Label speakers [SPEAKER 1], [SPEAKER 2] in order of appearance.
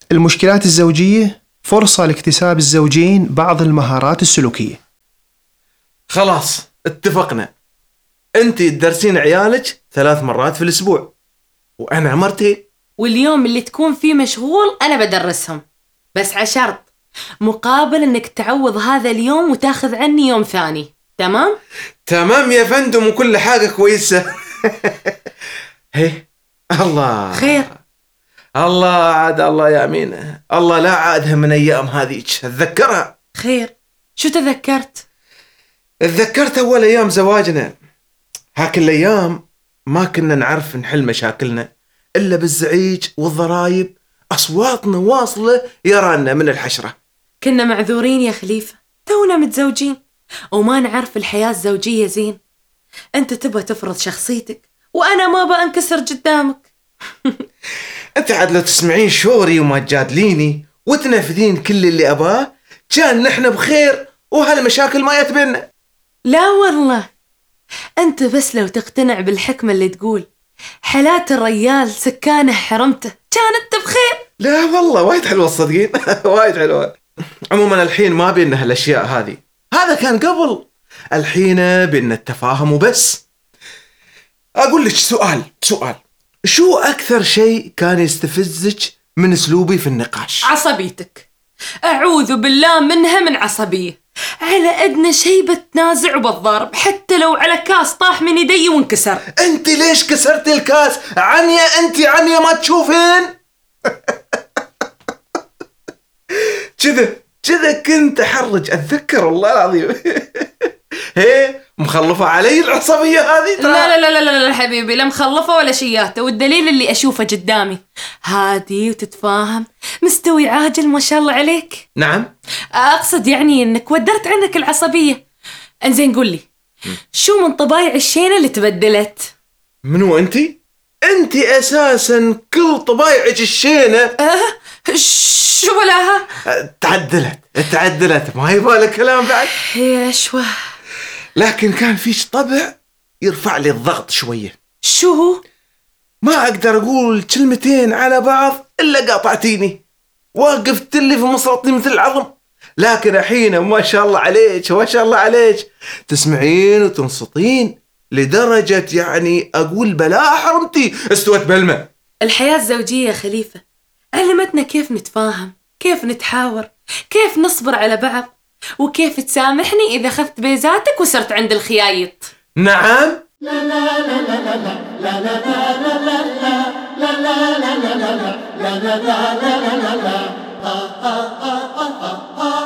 [SPEAKER 1] المشكلات الزوجية فرصة لاكتساب الزوجين بعض المهارات السلوكية.
[SPEAKER 2] خلاص اتفقنا، انت تدرسين عيالك 3 مرات في الأسبوع وأنا مرتين.
[SPEAKER 3] واليوم اللي تكون فيه مشغول أنا بدرسهم، بس عشرط مقابل إنك تعوض هذا اليوم وتاخذ عني يوم ثاني. تمام؟
[SPEAKER 2] تمام يا فندم، وكل حاجة كويسة. هي الله
[SPEAKER 3] خير.
[SPEAKER 2] الله عاد الله يا أمينة، الله لا عادها من أيام هذيك، أتذكرها.
[SPEAKER 3] خير، شو تذكرت؟
[SPEAKER 2] تذكرت أول أيام زواجنا، هاك الأيام ما كنا نعرف نحل مشاكلنا إلا بالزعيج والضرايب، أصواتنا واصلة يرانا من الحشرة.
[SPEAKER 3] كنا معذورين يا خليفة، تونا متزوجين وما نعرف الحياة الزوجية زين. أنت تبغى تفرض شخصيتك وأنا ما بأنكسر قدامك.
[SPEAKER 2] أنت عاد لو تسمعين شوري وما تجادليني وتنفذين كل اللي أباه كان نحن بخير وهالمشاكل ما يتبنى.
[SPEAKER 3] لا والله، أنت بس لو تقتنع بالحكمة اللي تقول حالات الرجال سكانه حرمته كان أنت بخير.
[SPEAKER 2] لا والله وايد حلوة الصدقين. وايد حلوة. عموما الحين ما بينا هالأشياء هذه، هذا كان قبل. الحين بينا التفاهم وبس. أقول لك سؤال، شو أكثر شيء كان يستفزك من أسلوبي في النقاش؟
[SPEAKER 3] عصبيتك، أعوذ بالله منها من عصبية. على أدنى شيء بتنازع وبالضرب، حتى لو على كاس طاح من يدي وانكسر.
[SPEAKER 2] أنت ليش كسرت الكاس؟ عنيا أنت عنيا ما تشوفين؟ كذا كنت أحرج، أتذكر والله العظيم. هي مخلفة علي العصبية هذه.
[SPEAKER 3] لا لا لا لا لا حبيبي، لا مخلفة ولا شياته، والدليل اللي أشوفه قدامي هادي وتتفاهم، مستوي عاجل ما شاء الله عليك.
[SPEAKER 2] نعم،
[SPEAKER 3] أقصد يعني إنك ودرت عنك العصبية. أنزين قولي، شو من طبايع الشينة اللي تبدلت؟
[SPEAKER 2] منو أنت؟ أنت أساساً كل طبايعك الشينة.
[SPEAKER 3] شو بلاها؟
[SPEAKER 2] تعدلت ما يبالك كلام بعد.
[SPEAKER 3] يا شوه.
[SPEAKER 2] لكن كان فيش طبع يرفع لي الضغط شوية.
[SPEAKER 3] شو هو؟
[SPEAKER 2] ما أقدر أقول كلمتين على بعض إلا قاطعتيني، وقفت لي في مصرتي مثل العظم. لكن الحين ما شاء الله عليك ما شاء الله عليك، تسمعين وتنصتين لدرجة يعني أقول بلا حرمتي استوت بالماء.
[SPEAKER 3] الحياة الزوجية يا خليفة علمتنا كيف نتفاهم، كيف نتحاور، كيف نصبر على بعض، وكيف تسامحني إذا خذت بيزاتك وصرت عند الخيايط.
[SPEAKER 2] نعم.
[SPEAKER 4] لا